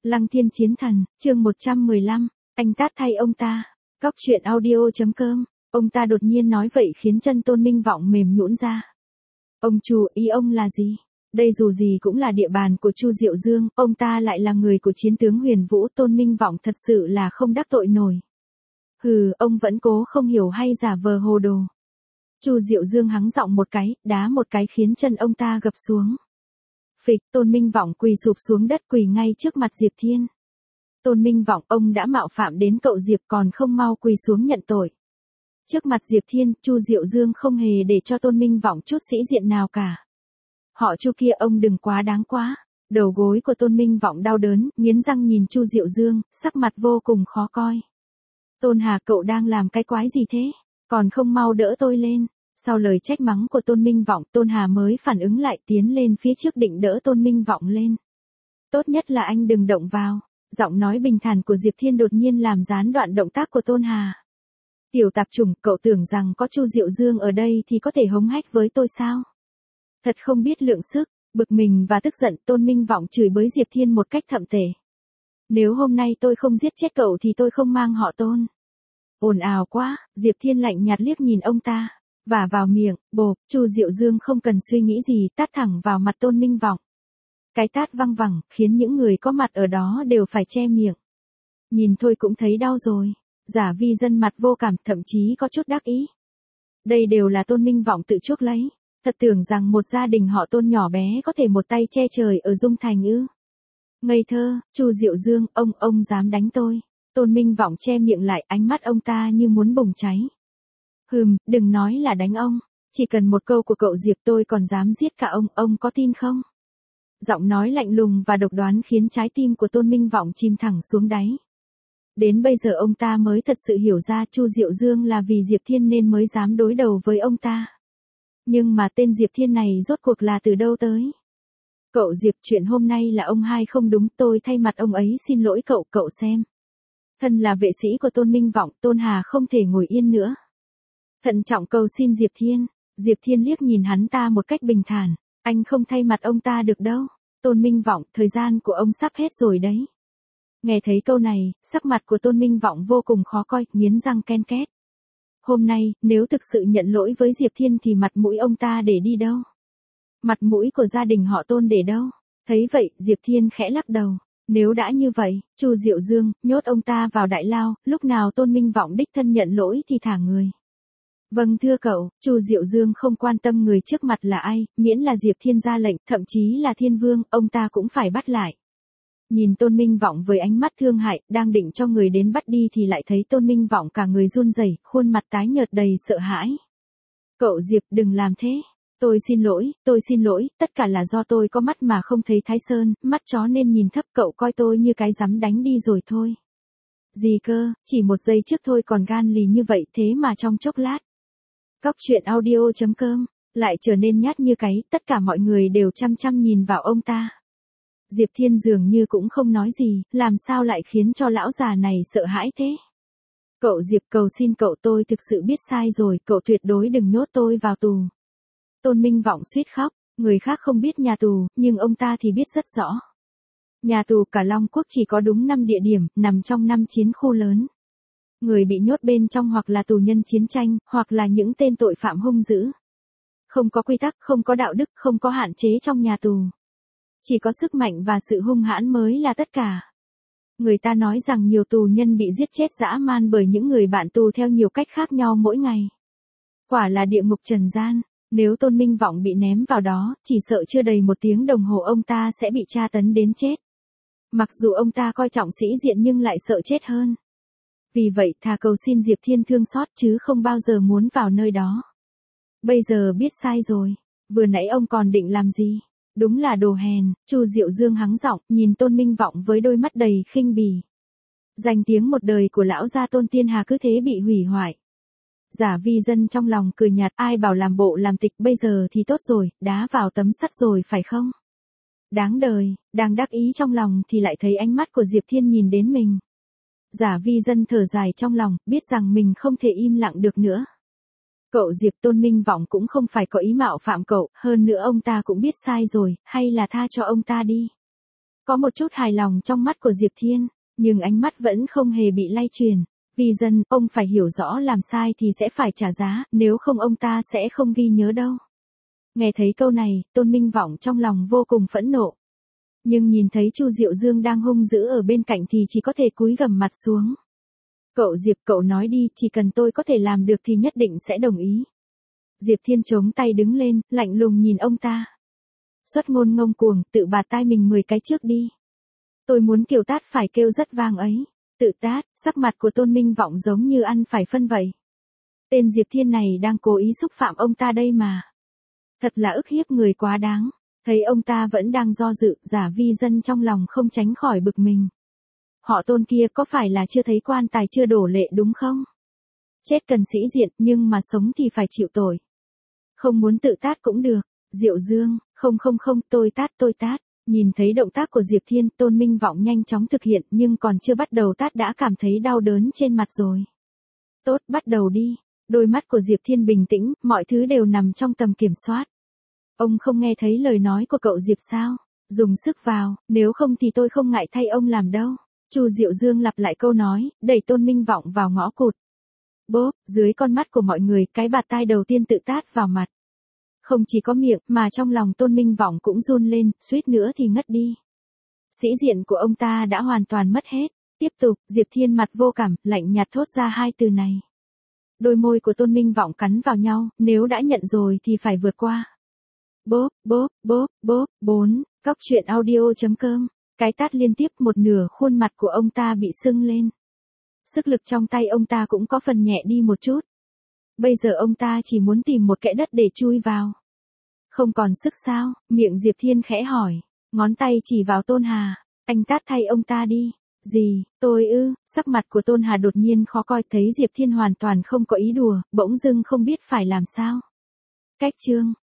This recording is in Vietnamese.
Lăng Thiên Chiến Thần, chương 115, anh tát thay ông ta. Cóc truyện audio.com, ông ta đột nhiên nói vậy khiến chân Tôn Minh Vọng mềm nhũn ra. Ông chủ, ý ông là gì? Đây dù gì cũng là địa bàn của Chu Diệu Dương, ông ta lại là người của chiến tướng Huyền Vũ. Tôn Minh Vọng thật sự là không đắc tội nổi. Hừ, ông vẫn cố không hiểu hay giả vờ hồ đồ. Chu Diệu Dương hắng giọng một cái, đá một cái khiến chân ông ta gập xuống. Phịch, Tôn Minh Vọng quỳ sụp xuống đất, quỳ ngay trước mặt Diệp Thiên. Tôn Minh Vọng, ông đã mạo phạm đến cậu Diệp còn không mau quỳ xuống nhận tội. Trước mặt Diệp Thiên, Chu Diệu Dương không hề để cho Tôn Minh Vọng chút sĩ diện nào cả. Họ Chu kia, ông đừng quá đáng quá. Đầu gối của Tôn Minh Vọng đau đớn, nghiến răng nhìn Chu Diệu Dương, sắc mặt vô cùng khó coi. Tôn Hà, cậu đang làm cái quái gì thế? Còn không mau đỡ tôi lên. Sau lời trách mắng của Tôn Minh Vọng, Tôn Hà mới phản ứng lại, tiến lên phía trước định đỡ Tôn Minh Vọng lên. Tốt nhất là anh đừng động vào. Giọng nói bình thản của Diệp Thiên đột nhiên làm gián đoạn động tác của Tôn Hà. Tiểu tạp chủng, cậu tưởng rằng có Chu Diệu Dương ở đây thì có thể hống hách với tôi sao? Thật không biết lượng sức. Bực mình và tức giận, Tôn Minh Vọng chửi bới Diệp Thiên một cách thậm tệ. Nếu hôm nay tôi không giết chết cậu thì tôi không mang họ Tôn. Ồn ào quá. Diệp Thiên lạnh nhạt liếc nhìn ông ta. Và vào miệng, bộp, Chu Diệu Dương không cần suy nghĩ gì tát thẳng vào mặt Tôn Minh Vọng. Cái tát văng vẳng, khiến những người có mặt ở đó đều phải che miệng. Nhìn thôi cũng thấy đau rồi. Giả Vi Dân mặt vô cảm, thậm chí có chút đắc ý. Đây đều là Tôn Minh Vọng tự chuốc lấy. Thật tưởng rằng một gia đình họ Tôn nhỏ bé có thể một tay che trời ở Dung Thành ư? Ngây thơ. Chu Diệu Dương, ông dám đánh tôi? Tôn Minh Vọng che miệng lại, ánh mắt ông ta như muốn bùng cháy. Đừng nói là đánh ông. Chỉ cần một câu của cậu Diệp tôi còn dám giết cả ông có tin không? Giọng nói lạnh lùng và độc đoán khiến trái tim của Tôn Minh Vọng chìm thẳng xuống đáy. Đến bây giờ ông ta mới thật sự hiểu ra Chu Diệu Dương là vì Diệp Thiên nên mới dám đối đầu với ông ta. Nhưng mà tên Diệp Thiên này rốt cuộc là từ đâu tới? Cậu Diệp, chuyện hôm nay là ông hai không đúng, tôi thay mặt ông ấy xin lỗi cậu xem. Thân là vệ sĩ của Tôn Minh Vọng, Tôn Hà không thể ngồi yên nữa. Thận trọng cầu xin Diệp Thiên. Diệp Thiên liếc nhìn hắn ta một cách bình thản. Anh không thay mặt ông ta được đâu. Tôn Minh Vọng, thời gian của ông sắp hết rồi đấy. Nghe thấy câu này, sắc mặt của Tôn Minh Vọng vô cùng khó coi, nghiến răng ken két. Hôm nay, nếu thực sự nhận lỗi với Diệp Thiên thì mặt mũi ông ta để đi đâu? Mặt mũi của gia đình họ Tôn để đâu? Thấy vậy, Diệp Thiên khẽ lắc đầu. Nếu đã như vậy, Chu Diệu Dương, nhốt ông ta vào đại lao, lúc nào Tôn Minh Vọng đích thân nhận lỗi thì thả người. Vâng thưa cậu. Chu Diệu Dương không quan tâm người trước mặt là ai, miễn là Diệp Thiên ra lệnh, thậm chí là Thiên Vương, ông ta cũng phải bắt lại. Nhìn Tôn Minh Vọng với ánh mắt thương hại, đang định cho người đến bắt đi thì lại thấy Tôn Minh Vọng cả người run rẩy, khuôn mặt tái nhợt đầy sợ hãi. Cậu Diệp, đừng làm thế. Tôi xin lỗi, tất cả là do tôi có mắt mà không thấy Thái Sơn, mắt chó nên nhìn thấp, cậu coi tôi như cái rắm đánh đi rồi thôi. Gì cơ, chỉ một giây trước thôi còn gan lì như vậy, thế mà trong chốc lát. Cóc truyện audio.com, lại trở nên nhát như cái, tất cả mọi người đều chăm chăm nhìn vào ông ta. Diệp Thiên dường như cũng không nói gì, làm sao lại khiến cho lão già này sợ hãi thế? Cậu Diệp, cầu xin cậu, tôi thực sự biết sai rồi, cậu tuyệt đối đừng nhốt tôi vào tù. Tôn Minh Vọng suýt khóc, người khác không biết nhà tù, nhưng ông ta thì biết rất rõ. Nhà tù cả Long Quốc chỉ có đúng 5 địa điểm, nằm trong 5 chiến khu lớn. Người bị nhốt bên trong hoặc là tù nhân chiến tranh, hoặc là những tên tội phạm hung dữ. Không có quy tắc, không có đạo đức, không có hạn chế trong nhà tù. Chỉ có sức mạnh và sự hung hãn mới là tất cả. Người ta nói rằng nhiều tù nhân bị giết chết dã man bởi những người bạn tù theo nhiều cách khác nhau mỗi ngày. Quả là địa ngục trần gian. Nếu Tôn Minh Vọng bị ném vào đó, chỉ sợ chưa đầy 1 tiếng đồng hồ ông ta sẽ bị tra tấn đến chết. Mặc dù ông ta coi trọng sĩ diện nhưng lại sợ chết hơn. Vì vậy thà cầu xin Diệp Thiên thương xót chứ không bao giờ muốn vào nơi đó. Bây giờ biết sai rồi. Vừa nãy ông còn định làm gì? Đúng là đồ hèn. Chu Diệu Dương hắng giọng, nhìn Tôn Minh Vọng với đôi mắt đầy khinh bỉ. Danh tiếng một đời của lão gia Tôn Tiên Hà cứ thế bị hủy hoại. Giả Vi Dân trong lòng cười nhạt, ai bảo làm bộ làm tịch, bây giờ thì tốt rồi, đá vào tấm sắt rồi phải không? Đáng đời. Đang đắc ý trong lòng thì lại thấy ánh mắt của Diệp Thiên nhìn đến mình. Giả Vi Dân thở dài trong lòng, biết rằng mình không thể im lặng được nữa. Cậu Diệp, Tôn Minh Vọng cũng không phải có ý mạo phạm cậu, hơn nữa ông ta cũng biết sai rồi, hay là tha cho ông ta đi. Có một chút hài lòng trong mắt của Diệp Thiên, nhưng ánh mắt vẫn không hề bị lay chuyển. Vì dân, ông phải hiểu rõ làm sai thì sẽ phải trả giá, nếu không ông ta sẽ không ghi nhớ đâu. Nghe thấy câu này, Tôn Minh Vọng trong lòng vô cùng phẫn nộ. Nhưng nhìn thấy Chu Diệu Dương đang hung dữ ở bên cạnh thì chỉ có thể cúi gằm mặt xuống. Cậu Diệp, cậu nói đi, chỉ cần tôi có thể làm được thì nhất định sẽ đồng ý. Diệp Thiên chống tay đứng lên, lạnh lùng nhìn ông ta. Xuất ngôn ngông cuồng, tự bạt tai mình 10 cái trước đi. Tôi muốn kiểu tát phải kêu rất vang ấy. Tự tát, sắc mặt của Tôn Minh Vọng giống như ăn phải phân vậy. Tên Diệp Thiên này đang cố ý xúc phạm ông ta đây mà. Thật là ức hiếp người quá đáng. Thấy ông ta vẫn đang do dự, giả vi dân trong lòng không tránh khỏi bực mình. Họ Tôn kia có phải là chưa thấy quan tài chưa đổ lệ đúng không? Chết cần sĩ diện, nhưng mà sống thì phải chịu tội. Không muốn tự tát cũng được. Diệu Dương, không, tôi tát. Nhìn thấy động tác của Diệp Thiên, Tôn Minh Vọng nhanh chóng thực hiện nhưng còn chưa bắt đầu tát đã cảm thấy đau đớn trên mặt rồi. Tốt, bắt đầu đi. Đôi mắt của Diệp Thiên bình tĩnh, mọi thứ đều nằm trong tầm kiểm soát. Ông không nghe thấy lời nói của cậu Diệp sao? Dùng sức vào, nếu không thì tôi không ngại thay ông làm đâu. Chu Diệu Dương lặp lại câu nói, đẩy Tôn Minh Vọng vào ngõ cụt. Bốp, dưới con mắt của mọi người, cái bạt tai đầu tiên tự tát vào mặt. Không chỉ có miệng, mà trong lòng Tôn Minh Vọng cũng run lên, suýt nữa thì ngất đi. Sĩ diện của ông ta đã hoàn toàn mất hết. Tiếp tục, Diệp Thiên mặt vô cảm, lạnh nhạt thốt ra hai từ này. Đôi môi của Tôn Minh Vọng cắn vào nhau, nếu đã nhận rồi thì phải vượt qua. Bốp, 4, Cóc truyện audio.com. Cái tát liên tiếp, một nửa khuôn mặt của ông ta bị sưng lên. Sức lực trong tay ông ta cũng có phần nhẹ đi một chút. Bây giờ ông ta chỉ muốn tìm một kẽ đất để chui vào. Không còn sức sao? Miệng Diệp Thiên khẽ hỏi. Ngón tay chỉ vào Tôn Hà. Anh tát thay ông ta đi. Gì, tôi ư? Sắc mặt của Tôn Hà đột nhiên khó coi, thấy Diệp Thiên hoàn toàn không có ý đùa, bỗng dưng không biết phải làm sao. Cách chương